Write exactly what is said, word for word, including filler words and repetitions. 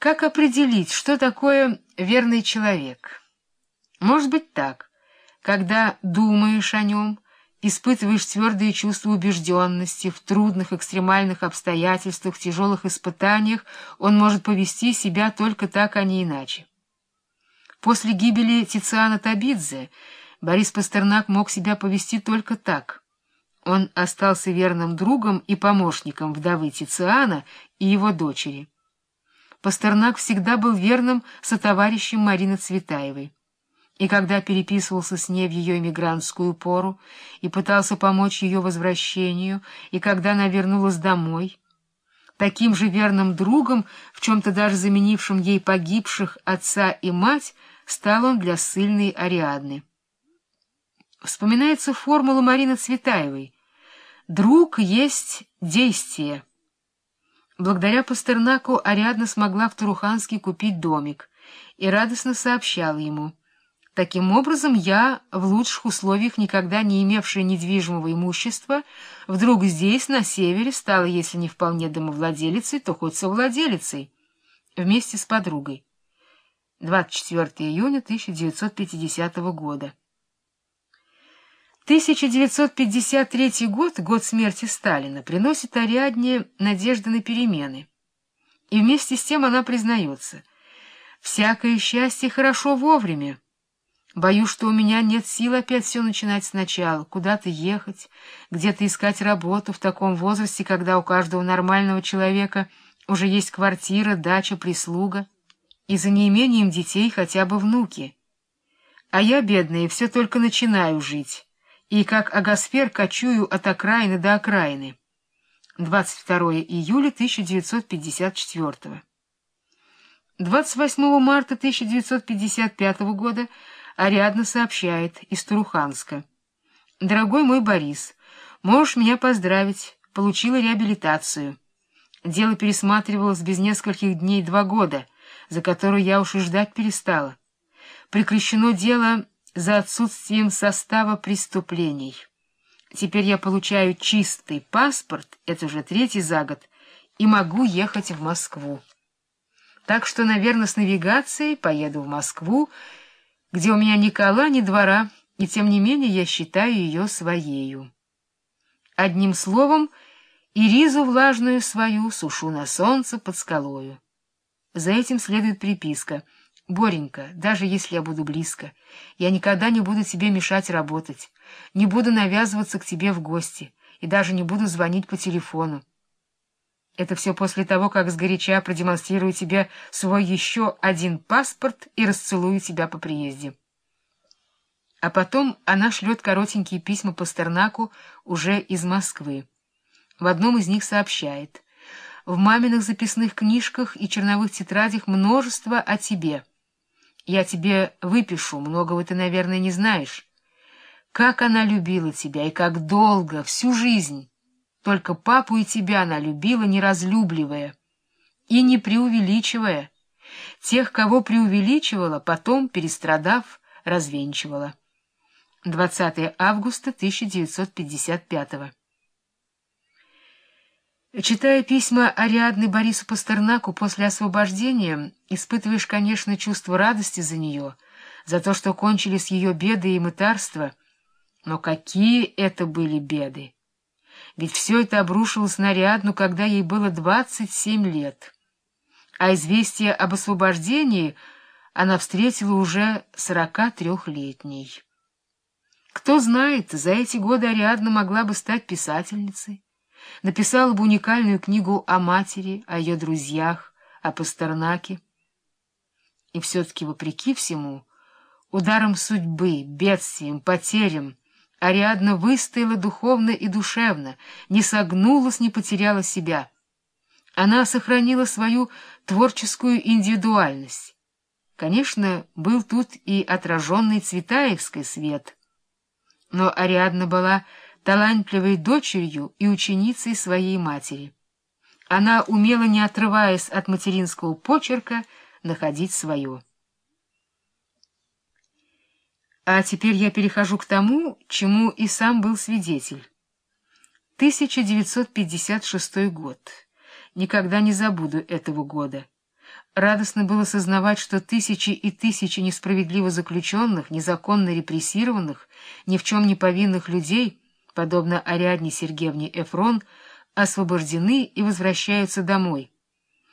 Как определить, что такое верный человек? Может быть так, когда думаешь о нем, испытываешь твердые чувства убежденности, в трудных экстремальных обстоятельствах, в тяжелых испытаниях он может повести себя только так, а не иначе. После гибели Тициана Табидзе Борис Пастернак мог себя повести только так. Он остался верным другом и помощником вдовы Тициана и его дочери. Пастернак всегда был верным сотоварищем Марины Цветаевой. И когда переписывался с ней в ее эмигрантскую пору и пытался помочь ее возвращению, и когда она вернулась домой, таким же верным другом, в чем-то даже заменившим ей погибших отца и мать, стал он для ссыльной Ариадны. Вспоминается формула Марины Цветаевой: «Друг есть действие». Благодаря Пастернаку Ариадна смогла в Туруханске купить домик и радостно сообщала ему: «Таким образом, я, в лучших условиях, никогда не имевшая недвижимого имущества, вдруг здесь, на севере, стала, если не вполне домовладелицей, то хоть совладелицей, вместе с подругой». двадцать четвёртого июня тысяча девятьсот пятидесятого года. тысяча девятьсот пятьдесят третий год, год смерти Сталина, приносит Ариадне надежды на перемены. И вместе с тем она признается: «Всякое счастье хорошо вовремя. Боюсь, что у меня нет сил опять все начинать сначала, куда-то ехать, где-то искать работу в таком возрасте, когда у каждого нормального человека уже есть квартира, дача, прислуга, и за неимением детей хотя бы внуки. А я, бедная, все только начинаю жить, и как агосфер кочую от окраины до окраины». двадцать второго июля тысяча девятьсот пятьдесят четвёртого. двадцать восьмого марта тысяча девятьсот пятьдесят пятого года Ариадна сообщает из Туруханска: «Дорогой мой Борис, можешь меня поздравить, получила реабилитацию. Дело пересматривалось без нескольких дней два года, за которую я уж и ждать перестала. Прекращено дело за отсутствием состава преступлений. Теперь я получаю чистый паспорт, это уже третий за год, и могу ехать в Москву. Так что, наверное, с навигацией поеду в Москву, где у меня ни кола, ни двора, и тем не менее я считаю ее своею. Одним словом, и ризу влажную свою сушу на солнце под скалою». За этим следует приписка: «Боренька, даже если я буду близко, я никогда не буду тебе мешать работать, не буду навязываться к тебе в гости и даже не буду звонить по телефону». Это все после того, как сгоряча продемонстрирую тебе свой еще один паспорт и расцелую тебя по приезде. А потом она шлет коротенькие письма Пастернаку уже из Москвы. В одном из них сообщает: «В маминых записных книжках и черновых тетрадях множество о тебе. Я тебе выпишу, многого ты, наверное, не знаешь. Как она любила тебя, и как долго, всю жизнь. Только папу и тебя она любила, не разлюбливая и не преувеличивая. Тех, кого преувеличивала, потом, перестрадав, развенчивала». двадцатого августа тысяча девятьсот пятьдесят пятого. Читая письма Ариадны Борису Пастернаку после освобождения, испытываешь, конечно, чувство радости за нее, за то, что кончились ее беды и мытарства. Но какие это были беды! Ведь все это обрушилось на Ариадну, когда ей было двадцать семь лет. А известие об освобождении она встретила уже сорокатрёхлетней. Кто знает, за эти годы Ариадна могла бы стать писательницей, написала бы уникальную книгу о матери, о ее друзьях, о Пастернаке. И все-таки, вопреки всему, ударом судьбы, бедствием, потерям, Ариадна выстояла духовно и душевно, не согнулась, не потеряла себя. Она сохранила свою творческую индивидуальность. Конечно, был тут и отраженный цветаевский свет, но Ариадна была талантливой дочерью и ученицей своей матери. Она умела, не отрываясь от материнского почерка, находить свое. А теперь я перехожу к тому, чему и сам был свидетель. тысяча девятьсот пятьдесят шестой год. Никогда не забуду этого года. Радостно было сознавать, что тысячи и тысячи несправедливо заключенных, незаконно репрессированных, ни в чем не повинных людей, подобно Ариадне Сергеевне Эфрон, освобождены и возвращаются домой.